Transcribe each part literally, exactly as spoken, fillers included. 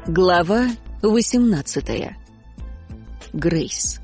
Глава восемнадцатая. Грейс.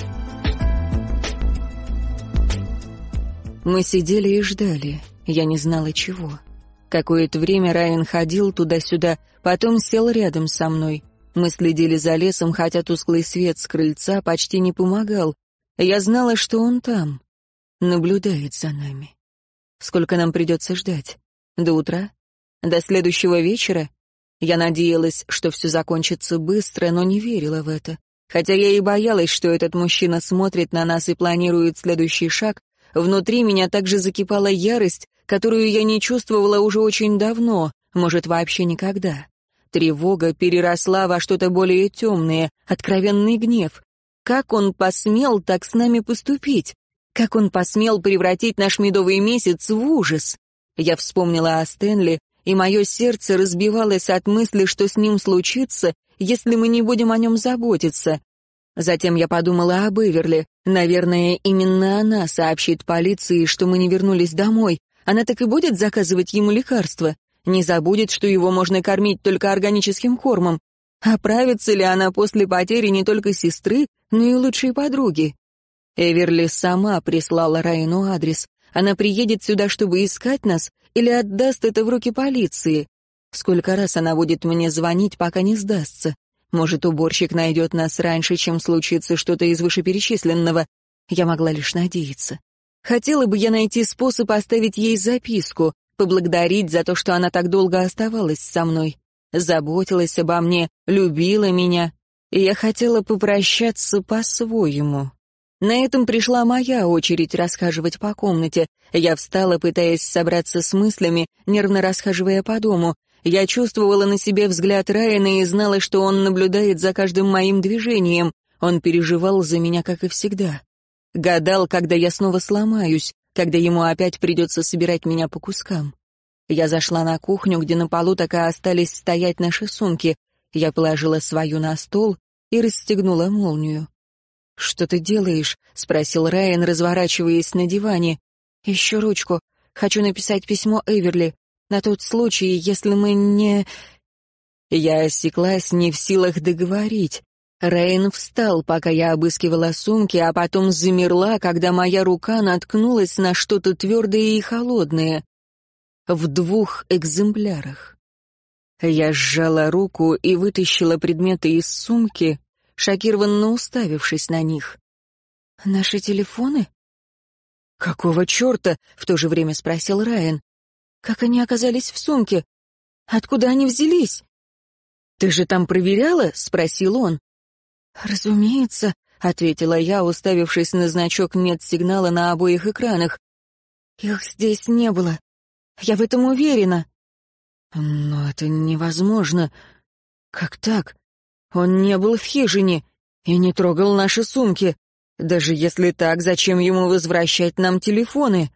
Мы сидели и ждали. Я не знала чего. Какое-то время Райан ходил туда-сюда, потом сел рядом со мной. Мы следили за лесом, хотя тусклый свет с крыльца почти не помогал. Я знала, что он там, наблюдает за нами. Сколько нам придется ждать? До утра? До следующего вечера? Я надеялась, что все закончится быстро, но не верила в это. Хотя я и боялась, что этот мужчина смотрит на нас и планирует следующий шаг, внутри меня также закипала ярость, которую я не чувствовала уже очень давно, может, вообще никогда. Тревога переросла во что-то более темное, откровенный гнев. Как он посмел так с нами поступить? Как он посмел превратить наш медовый месяц в ужас? Я вспомнила о Стэнли, и мое сердце разбивалось от мысли, что с ним случится, если мы не будем о нем заботиться. Затем я подумала об Эверли. Наверное, именно она сообщит полиции, что мы не вернулись домой. Она так и будет заказывать ему лекарства. Не забудет, что его можно кормить только органическим кормом. Оправится ли она после потери не только сестры, но и лучшей подруги? Эверли сама прислала Райану адрес. Она приедет сюда, чтобы искать нас, или отдаст это в руки полиции. Сколько раз она будет мне звонить, пока не сдастся? Может, уборщик найдет нас раньше, чем случится что-то из вышеперечисленного. Я могла лишь надеяться. Хотела бы я найти способ оставить ей записку, поблагодарить за то, что она так долго оставалась со мной, заботилась обо мне, любила меня. И я хотела попрощаться по-своему. На этом пришла моя очередь расхаживать по комнате. Я встала, пытаясь собраться с мыслями, нервно расхаживая по дому. Я чувствовала на себе взгляд Райана и знала, что он наблюдает за каждым моим движением. Он переживал за меня, как и всегда. Гадал, когда я снова сломаюсь, когда ему опять придется собирать меня по кускам. Я зашла на кухню, где на полу так и остались стоять наши сумки. Я положила свою на стол и расстегнула молнию. «Что ты делаешь?» — спросил Райан, разворачиваясь на диване. «Ищу ручку. Хочу написать письмо Эверли. На тот случай, если мы не...» Я осеклась, не в силах договорить. Райан встал, пока я обыскивала сумки, а потом замерла, когда моя рука наткнулась на что-то твердое и холодное. В двух экземплярах. Я сжала руку и вытащила предметы из сумки, шокированно уставившись на них. «Наши телефоны?» «Какого черта?» — в то же время спросил Райан. «Как они оказались в сумке? Откуда они взялись?» «Ты же там проверяла?» — спросил он. «Разумеется», — ответила я, уставившись на значок «нет сигнала» на обоих экранах. «Их здесь не было. Я в этом уверена». «Но это невозможно. Как так? Он не был в хижине и не трогал наши сумки. Даже если так, зачем ему возвращать нам телефоны?»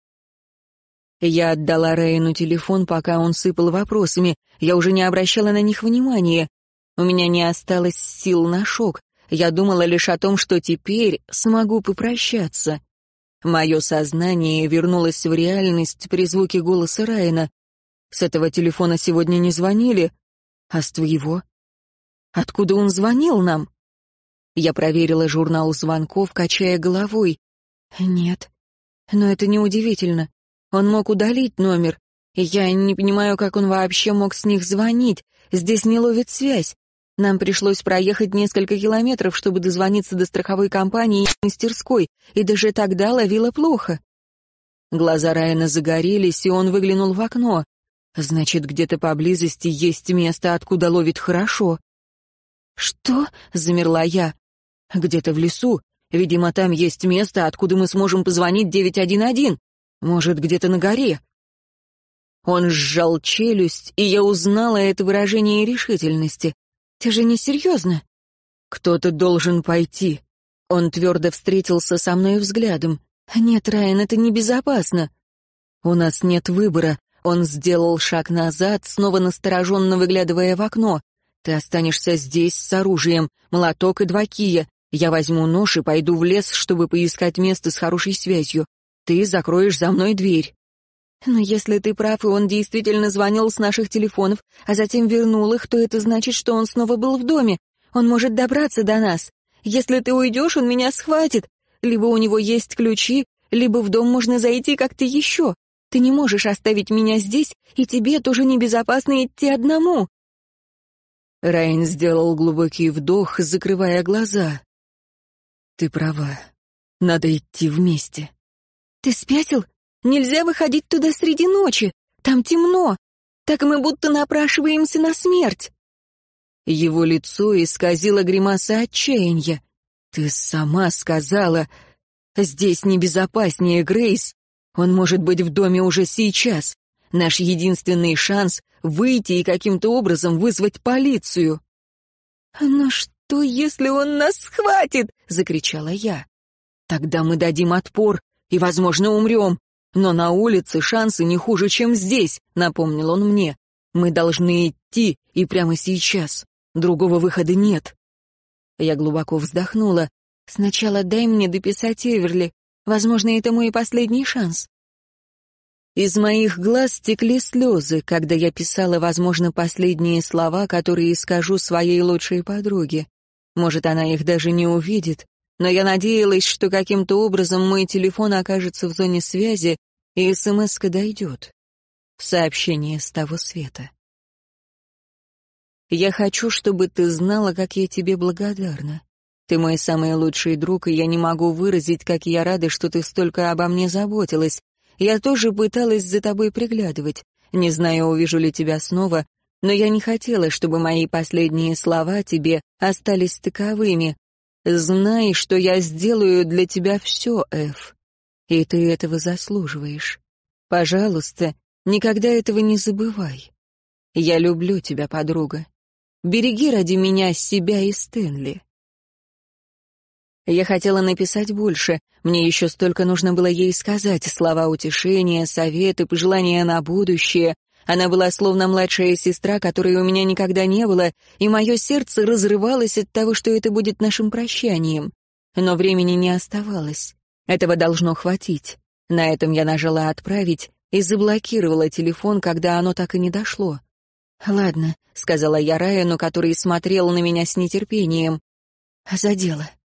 Я отдала Райану телефон, пока он сыпал вопросами. Я уже не обращала на них внимания. У меня не осталось сил на шок. Я думала лишь о том, что теперь смогу попрощаться. Мое сознание вернулось в реальность при звуке голоса Райана. «С этого телефона сегодня не звонили. А с твоего? Откуда он звонил нам?» Я проверила журнал звонков, качая головой. «Нет. Но это неудивительно. Он мог удалить номер. И я не понимаю, как он вообще мог с них звонить. Здесь не ловит связь. Нам пришлось проехать несколько километров, чтобы дозвониться до страховой компании и мастерской, и даже тогда ловила плохо». Глаза Райана загорелись, и он выглянул в окно. «Значит, где-то поблизости есть место, откуда ловит хорошо». «Что?» — замерла я. «Где-то в лесу. Видимо, там есть место, откуда мы сможем позвонить девять один один. Может, где-то на горе». Он сжал челюсть, и я узнала это выражение решительности. «Ты же не серьезно?» «Кто-то должен пойти». Он твердо встретился со мной взглядом. «Нет, Райан, это небезопасно». «У нас нет выбора». Он сделал шаг назад, снова настороженно выглядывая в окно. «Ты останешься здесь с оружием, молоток и два кия. Я возьму нож и пойду в лес, чтобы поискать место с хорошей связью. Ты закроешь за мной дверь». Но если ты прав, и он действительно звонил с наших телефонов, а затем вернул их, то это значит, что он снова был в доме. Он может добраться до нас. Если ты уйдешь, он меня схватит. Либо у него есть ключи, либо в дом можно зайти как-то еще. Ты не можешь оставить меня здесь, и тебе тоже небезопасно идти одному». Райан сделал глубокий вдох, закрывая глаза. «Ты права. Надо идти вместе». «Ты спятил? Нельзя выходить туда среди ночи. Там темно. Так мы будто напрашиваемся на смерть». Его лицо исказило гримаса отчаяния. «Ты сама сказала, здесь небезопаснее, Грейс. Он может быть в доме уже сейчас. Наш единственный шанс — выйти и каким-то образом вызвать полицию». «Но что, если он нас схватит?» — закричала я. «Тогда мы дадим отпор и, возможно, умрем. Но на улице шансы не хуже, чем здесь», — напомнил он мне. «Мы должны идти, и прямо сейчас. Другого выхода нет». Я глубоко вздохнула. «Сначала дай мне дописать Эверли. Возможно, это мой последний шанс». Из моих глаз текли слезы, когда я писала, возможно, последние слова, которые скажу своей лучшей подруге. Может, она их даже не увидит, но я надеялась, что каким-то образом мой телефон окажется в зоне связи, и смс-ка дойдет. Сообщение с того света. «Я хочу, чтобы ты знала, как я тебе благодарна. Ты мой самый лучший друг, и я не могу выразить, как я рада, что ты столько обо мне заботилась. Я тоже пыталась за тобой приглядывать. Не знаю, увижу ли тебя снова, но я не хотела, чтобы мои последние слова тебе остались таковыми. Знай, что я сделаю для тебя все, Эф, и ты этого заслуживаешь. Пожалуйста, никогда этого не забывай. Я люблю тебя, подруга. Береги ради меня себя и Стэнли». Я хотела написать больше, мне еще столько нужно было ей сказать, слова утешения, советы, пожелания на будущее. Она была словно младшая сестра, которой у меня никогда не было, и мое сердце разрывалось от того, что это будет нашим прощанием. Но времени не оставалось. Этого должно хватить. На этом я нажала «Отправить» и заблокировала телефон, когда оно так и не дошло. «Ладно», — сказала я Райану, который смотрел на меня с нетерпением. «За дело».